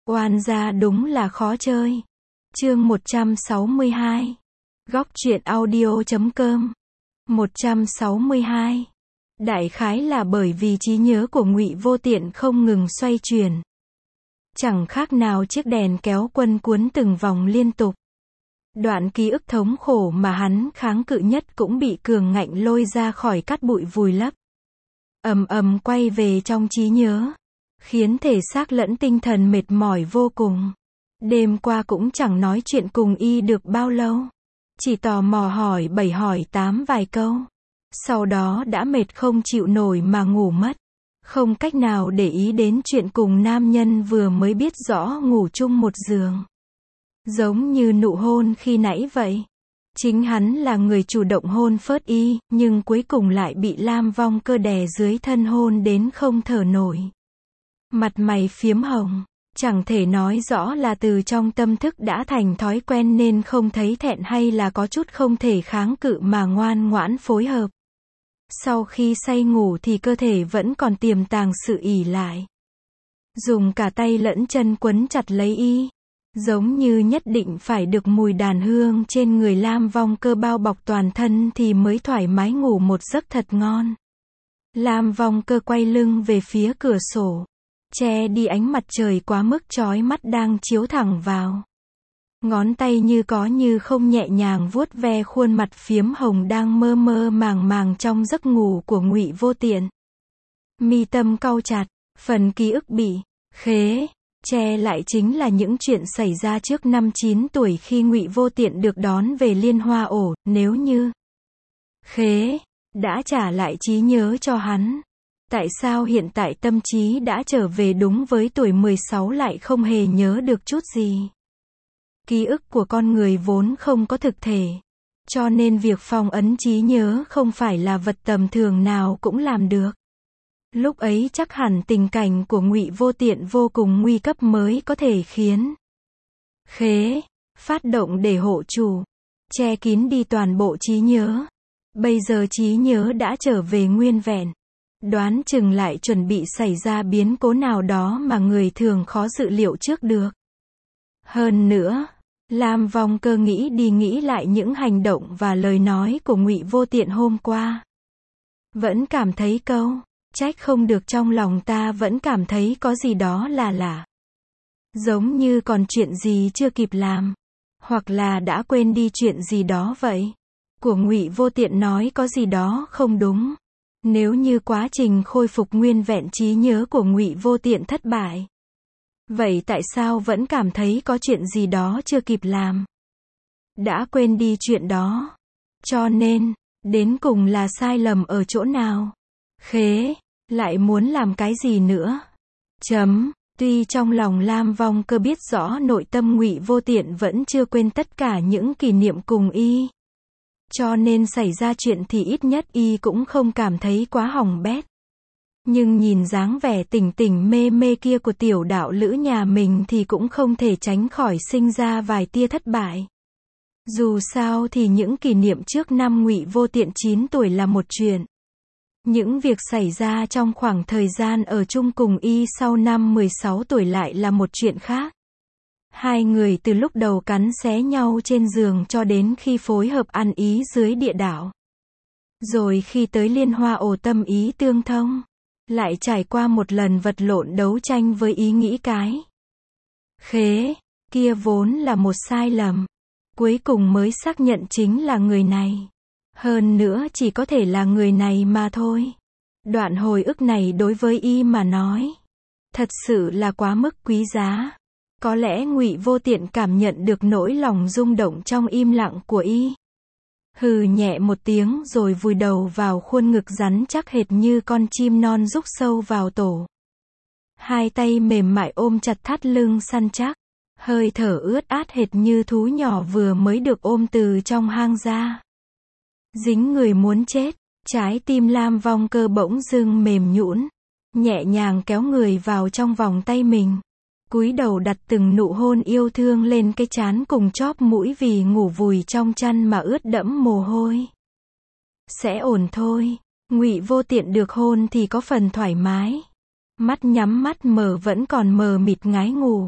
Oan gia đúng là khó chơi. Chương 162. Góc truyện audio.com. 162. Đại khái là bởi vì trí nhớ của Ngụy Vô Tiện không ngừng xoay chuyển. Chẳng khác nào chiếc đèn kéo quân cuốn từng vòng liên tục. Đoạn ký ức thống khổ mà hắn kháng cự nhất cũng bị cường ngạnh lôi ra khỏi cát bụi vùi lấp. Ầm ầm quay về trong trí nhớ, khiến thể xác lẫn tinh thần mệt mỏi vô cùng. Đêm qua cũng chẳng nói chuyện cùng y được bao lâu. Chỉ tò mò hỏi 7 hỏi 8 vài câu. Sau đó đã mệt không chịu nổi mà ngủ mất. Không cách nào để ý đến chuyện cùng nam nhân vừa mới biết rõ ngủ chung một giường. Giống như nụ hôn khi nãy vậy. Chính hắn là người chủ động hôn phớt y, nhưng cuối cùng lại bị Lam Vong Cơ đè dưới thân hôn đến không thở nổi. Mặt mày phiếm hồng, chẳng thể nói rõ là từ trong tâm thức đã thành thói quen nên không thấy thẹn hay là có chút không thể kháng cự mà ngoan ngoãn phối hợp. Sau khi say ngủ thì cơ thể vẫn còn tiềm tàng sự ỷ lại. Dùng cả tay lẫn chân quấn chặt lấy y. Giống như nhất định phải được mùi đàn hương trên người Lam Vong Cơ bao bọc toàn thân thì mới thoải mái ngủ một giấc thật ngon. Lam Vong Cơ quay lưng về phía cửa sổ, che đi ánh mặt trời quá mức chói mắt đang chiếu thẳng vào. Ngón tay như có như không nhẹ nhàng vuốt ve khuôn mặt phiếm hồng đang mơ mơ màng màng trong giấc ngủ của Ngụy Vô Tiện. Mi tâm cau chặt, phần ký ức bị khế che lại chính là những chuyện xảy ra trước năm 9 tuổi khi Ngụy Vô Tiện được đón về Liên Hoa ổ. Nếu như khế đã trả lại trí nhớ cho hắn, tại sao hiện tại tâm trí đã trở về đúng với tuổi 16 lại không hề nhớ được chút gì? Ký ức của con người vốn không có thực thể, cho nên việc phong ấn trí nhớ không phải là vật tầm thường nào cũng làm được. Lúc ấy chắc hẳn tình cảnh của Ngụy Vô Tiện vô cùng nguy cấp mới có thể khiến khế phát động để hộ chủ, che kín đi toàn bộ trí nhớ. Bây giờ trí nhớ đã trở về nguyên vẹn, đoán chừng lại chuẩn bị xảy ra biến cố nào đó mà người thường khó dự liệu trước được. Hơn nữa, Lam Vong Cơ nghĩ đi nghĩ lại những hành động và lời nói của Ngụy Vô Tiện hôm qua. Vẫn cảm thấy câu trách không được trong lòng ta vẫn cảm thấy có gì đó là lạ. Giống như còn chuyện gì chưa kịp làm, hoặc là đã quên đi chuyện gì đó vậy. Của Ngụy Vô Tiện nói có gì đó không đúng. Nếu như quá trình khôi phục nguyên vẹn trí nhớ của Ngụy Vô Tiện thất bại, vậy tại sao vẫn cảm thấy có chuyện gì đó chưa kịp làm? Đã quên đi chuyện đó. Cho nên, đến cùng là sai lầm ở chỗ nào? Khế lại muốn làm cái gì nữa? Tuy trong lòng Lam Vong Cơ biết rõ nội tâm Ngụy Vô Tiện vẫn chưa quên tất cả những kỷ niệm cùng y, cho nên xảy ra chuyện thì ít nhất y cũng không cảm thấy quá hỏng bét. Nhưng nhìn dáng vẻ tỉnh tỉnh mê mê kia của tiểu đạo lữ nhà mình thì cũng không thể tránh khỏi sinh ra vài tia thất bại. Dù sao thì những kỷ niệm trước năm Ngụy Vô Tiện 9 tuổi là một chuyện. Những việc xảy ra trong khoảng thời gian ở chung cùng y sau năm 16 tuổi lại là một chuyện khác. Hai người từ lúc đầu cắn xé nhau trên giường cho đến khi phối hợp ăn ý dưới địa đạo. Rồi khi tới Liên Hoa ổ tâm ý tương thông, lại trải qua một lần vật lộn đấu tranh với ý nghĩ cái khế kia vốn là một sai lầm. Cuối cùng mới xác nhận chính là người này. Hơn nữa chỉ có thể là người này mà thôi. Đoạn hồi ức này đối với y mà nói, thật sự là quá mức quý giá. Có lẽ Ngụy Vô Tiện cảm nhận được nỗi lòng rung động trong im lặng của y. Hừ nhẹ một tiếng rồi vùi đầu vào khuôn ngực rắn chắc hệt như con chim non rúc sâu vào tổ. Hai tay mềm mại ôm chặt thắt lưng săn chắc. Hơi thở ướt át hệt như thú nhỏ vừa mới được ôm từ trong hang ra. Dính người muốn chết, trái tim Lam Vong Cơ bỗng dưng mềm nhũn, nhẹ nhàng kéo người vào trong vòng tay mình. Cúi đầu đặt từng nụ hôn yêu thương lên cái trán cùng chóp mũi vì ngủ vùi trong chăn mà ướt đẫm mồ hôi. Sẽ ổn thôi. Ngụy Vô Tiện được hôn thì có phần thoải mái. Mắt nhắm mắt mở vẫn còn mờ mịt ngái ngủ.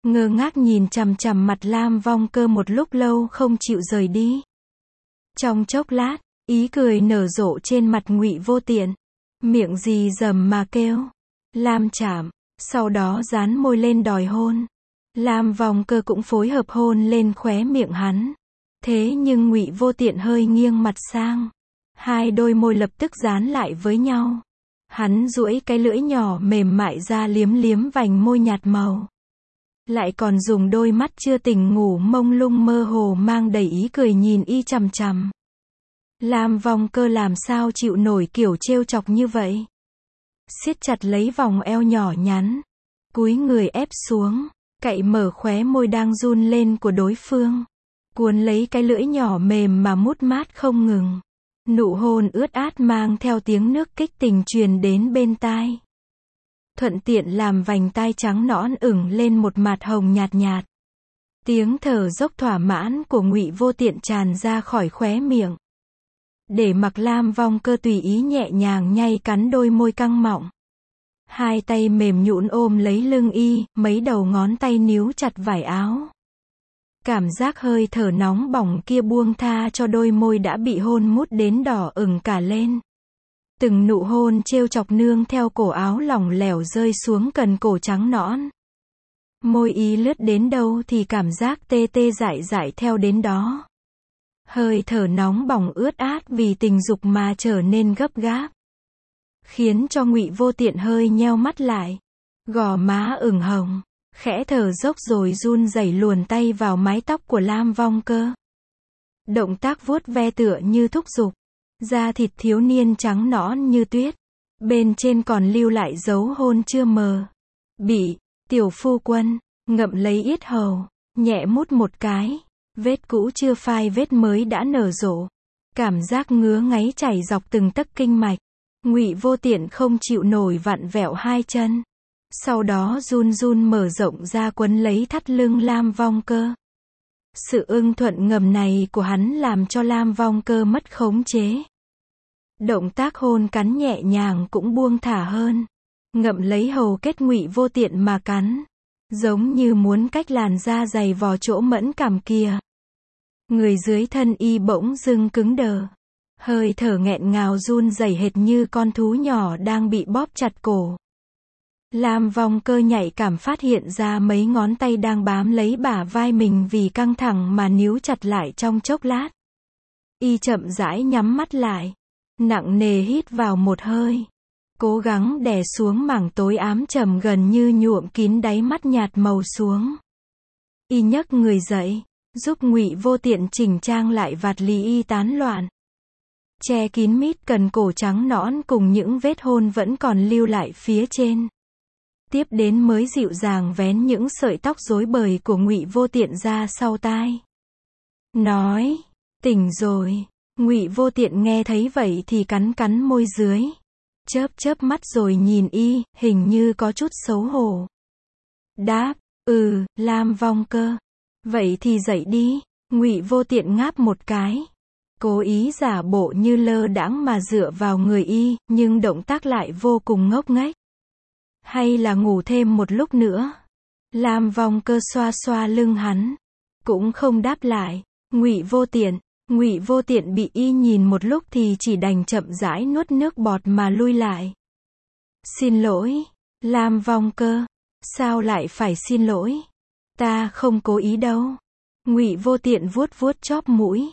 ngơ ngác nhìn chằm chằm mặt Lam Vong Cơ một lúc lâu không chịu rời đi. Trong chốc lát, ý cười nở rộ trên mặt Ngụy Vô Tiện, miệng rì rầm mà kêu, Lam Trảm, sau đó dán môi lên đòi hôn. Lam Vong Cơ cũng phối hợp hôn lên khóe miệng hắn. Thế nhưng Ngụy Vô Tiện hơi nghiêng mặt sang, hai đôi môi lập tức dán lại với nhau. Hắn duỗi cái lưỡi nhỏ mềm mại ra liếm liếm vành môi nhạt màu. Lại còn dùng đôi mắt chưa tỉnh ngủ mông lung mơ hồ mang đầy ý cười nhìn y chằm chằm. Lam Vong Cơ làm sao chịu nổi kiểu trêu chọc như vậy. Siết chặt lấy vòng eo nhỏ nhắn, cúi người ép xuống, cạy mở khóe môi đang run lên của đối phương. Cuốn lấy cái lưỡi nhỏ mềm mà mút mát không ngừng. Nụ hôn ướt át mang theo tiếng nước kích tình truyền đến bên tai. Thuận tiện làm vành tai trắng nõn ửng lên một mạt hồng nhạt nhạt. Tiếng thở dốc thỏa mãn của Ngụy Vô Tiện tràn ra khỏi khóe miệng. Để mặc Lam Vong Cơ tùy ý nhẹ nhàng nhay cắn đôi môi căng mọng. Hai tay mềm nhũn ôm lấy lưng y, mấy đầu ngón tay níu chặt vải áo. Cảm giác hơi thở nóng bỏng kia buông tha cho đôi môi đã bị hôn mút đến đỏ ửng cả lên. Từng nụ hôn trêu chọc nương theo cổ áo lỏng lẻo rơi xuống cần cổ trắng nõn. Môi y lướt đến đâu thì cảm giác tê tê dại dại theo đến đó. Hơi thở nóng bỏng ướt át vì tình dục mà trở nên gấp gáp. Khiến cho Ngụy Vô Tiện hơi nheo mắt lại. Gò má ửng hồng. Khẽ thở dốc rồi run rẩy luồn tay vào mái tóc của Lam Vong Cơ. Động tác vuốt ve tựa như thúc giục. Da thịt thiếu niên trắng nõn như tuyết. Bên trên còn lưu lại dấu hôn chưa mờ. Bị, tiểu phu quân, ngậm lấy yết hầu, nhẹ mút một cái. Vết cũ chưa phai vết mới đã nở rộ. Cảm giác ngứa ngáy chảy dọc từng tấc kinh mạch. Ngụy Vô Tiện không chịu nổi vặn vẹo hai chân. Sau đó run run mở rộng ra quấn lấy thắt lưng Lam Vong Cơ. Sự ưng thuận ngầm này của hắn làm cho Lam Vong Cơ mất khống chế. Động tác hôn cắn nhẹ nhàng cũng buông thả hơn. Ngậm lấy hầu kết Ngụy Vô Tiện mà cắn. Giống như muốn cách làn da dày vò chỗ mẫn cảm kia. Người dưới thân y bỗng dưng cứng đờ. Hơi thở nghẹn ngào run rẩy hệt như con thú nhỏ đang bị bóp chặt cổ. Lam Vong Cơ nhạy cảm phát hiện ra mấy ngón tay đang bám lấy bả vai mình vì căng thẳng mà níu chặt lại trong chốc lát. Y chậm rãi nhắm mắt lại. Nặng nề hít vào một hơi. Cố gắng đè xuống mảng tối ám trầm gần như nhuộm kín đáy mắt nhạt màu xuống. Y nhấc người dậy, giúp Ngụy Vô Tiện chỉnh trang lại vạt lì y tán loạn. Che kín mít cần cổ trắng nõn cùng những vết hôn vẫn còn lưu lại phía trên. Tiếp đến mới dịu dàng vén những sợi tóc rối bời của Ngụy Vô Tiện ra sau tai. Nói, tỉnh rồi. Ngụy Vô Tiện nghe thấy vậy thì cắn cắn môi dưới. Chớp chớp mắt rồi nhìn y, hình như có chút xấu hổ. Đáp, Lam Vong Cơ. Vậy thì dậy đi. Ngụy Vô Tiện ngáp một cái. Cố ý giả bộ như lơ đãng mà dựa vào người y, nhưng động tác lại vô cùng ngốc nghếch. Hay là ngủ thêm một lúc nữa? Lam Vong Cơ xoa xoa lưng hắn. Cũng không đáp lại. Ngụy Vô Tiện bị y nhìn một lúc thì chỉ đành chậm rãi nuốt nước bọt mà lui lại. Xin lỗi, Lam Vong Cơ. Sao lại phải xin lỗi? Ta không cố ý đâu. Ngụy Vô Tiện vuốt vuốt chóp mũi.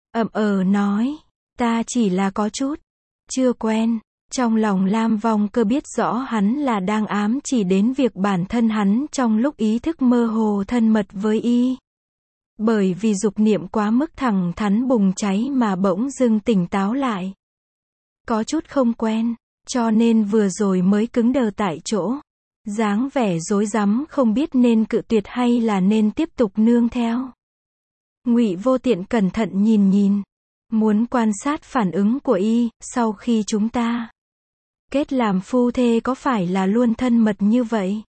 Nói. Ta chỉ là có chút. Chưa quen. Trong lòng Lam Vong Cơ biết rõ hắn là đang ám chỉ đến việc bản thân hắn trong lúc ý thức mơ hồ thân mật với y. Bởi vì dục niệm quá mức thẳng thắn bùng cháy mà bỗng dưng tỉnh táo lại. Có chút không quen, cho nên vừa rồi mới cứng đờ tại chỗ. Dáng vẻ rối rắm không biết nên cự tuyệt hay là nên tiếp tục nương theo. Ngụy Vô Tiện cẩn thận nhìn. Muốn quan sát phản ứng của y, sau khi chúng ta kết làm phu thê có phải là luôn thân mật như vậy?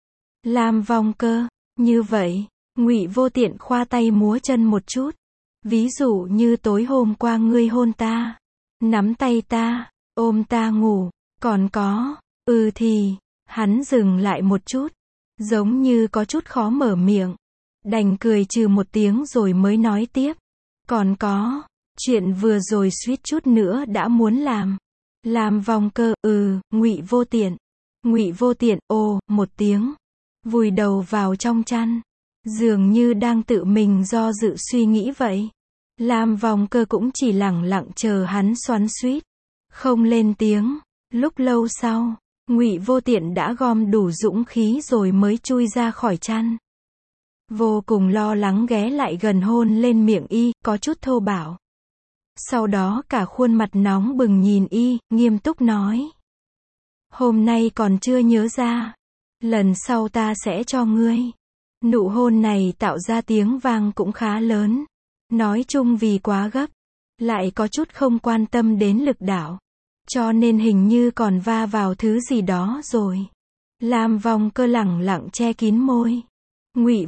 Lam Vong Cơ, như vậy. Ngụy Vô Tiện khoa tay múa chân một chút. Ví dụ như tối hôm qua ngươi hôn ta, nắm tay ta, ôm ta ngủ, còn có, thì, hắn dừng lại một chút. giống như có chút khó mở miệng. Đành cười trừ một tiếng rồi mới nói tiếp. Còn có, chuyện vừa rồi suýt chút nữa đã muốn làm. Làm vòng cơ, Ngụy Vô Tiện. Ngụy Vô Tiện, ồ, một tiếng. Vùi đầu vào trong chăn. Dường như đang tự mình do dự suy nghĩ vậy. Làm vòng cơ cũng chỉ lẳng lặng chờ hắn xoắn xuýt. Không lên tiếng. Lúc lâu sau, Ngụy Vô Tiện đã gom đủ dũng khí rồi mới chui ra khỏi chăn. Vô cùng lo lắng ghé lại gần hôn lên miệng y, có chút thô bạo. Sau đó cả khuôn mặt nóng bừng nhìn y, nghiêm túc nói. Hôm nay còn chưa nhớ ra. Lần sau ta sẽ cho ngươi. Nụ hôn này tạo ra tiếng vang cũng khá lớn. Nói chung vì quá gấp, lại có chút không quan tâm đến lực đạo. Cho nên hình như còn va vào thứ gì đó rồi. Làm vòng cơ lẳng lặng che kín môi. Ngụy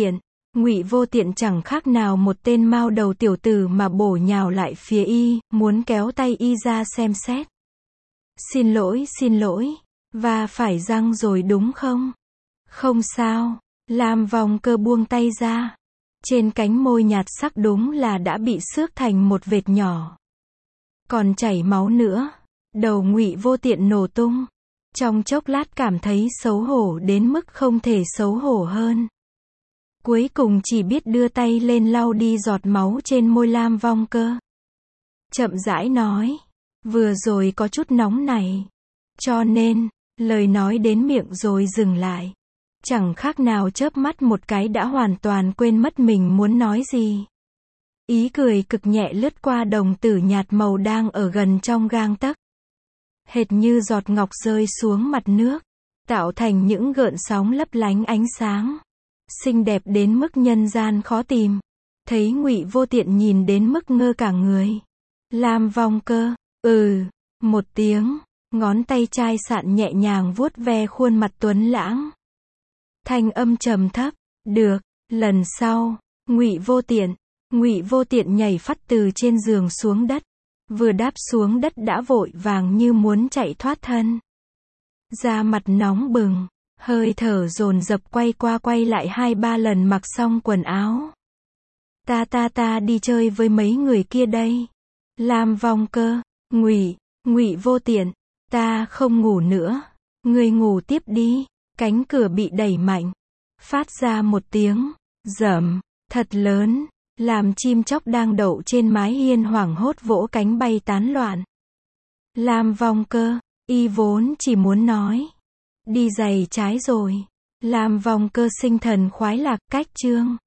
Vô Tiện chẳng khác nào một tên mao đầu tiểu tử mà bổ nhào lại phía y, muốn kéo tay y ra xem xét. Xin lỗi, và phải răng rồi đúng không? Không sao. Làm vòng cơ buông tay ra. Trên cánh môi nhạt sắc đúng là đã bị xước thành một vệt nhỏ. Còn chảy máu nữa. Đầu Ngụy Vô Tiện nổ tung. Trong chốc lát cảm thấy xấu hổ đến mức không thể xấu hổ hơn. Cuối cùng chỉ biết đưa tay lên lau đi giọt máu trên môi Lam Vong Cơ. Chậm rãi nói. Vừa rồi có chút nóng này. Cho nên, lời nói đến miệng rồi dừng lại. Chẳng khác nào chớp mắt một cái đã hoàn toàn quên mất mình muốn nói gì. Ý cười cực nhẹ lướt qua đồng tử nhạt màu đang ở gần trong gang tấc. Hệt như giọt ngọc rơi xuống mặt nước, tạo thành những gợn sóng lấp lánh ánh sáng. Xinh đẹp đến mức nhân gian khó tìm. Thấy Ngụy Vô Tiện nhìn đến mức ngơ cả người. Lam Vong Cơ, một tiếng, ngón tay chai sạn nhẹ nhàng vuốt ve khuôn mặt tuấn lãng. Thanh âm trầm thấp, được, lần sau, Ngụy Vô Tiện nhảy phắt từ trên giường xuống đất. Vừa đáp xuống đất đã vội vàng như muốn chạy thoát thân. Da mặt nóng bừng, hơi thở dồn dập quay qua quay lại 2-3 lần mặc xong quần áo. Ta đi chơi với mấy người kia đây. Lam Vong Cơ, Ngụy Vô Tiện, ta không ngủ nữa. Ngươi ngủ tiếp đi. Cánh cửa bị đẩy mạnh. Phát ra một tiếng rầm thật lớn. Làm chim chóc đang đậu trên mái hiên hoảng hốt vỗ cánh bay tán loạn. Lam Vong Cơ, y vốn chỉ muốn nói. Đi giày trái rồi. Lam Vong Cơ sinh thần khoái lạc, cách chương.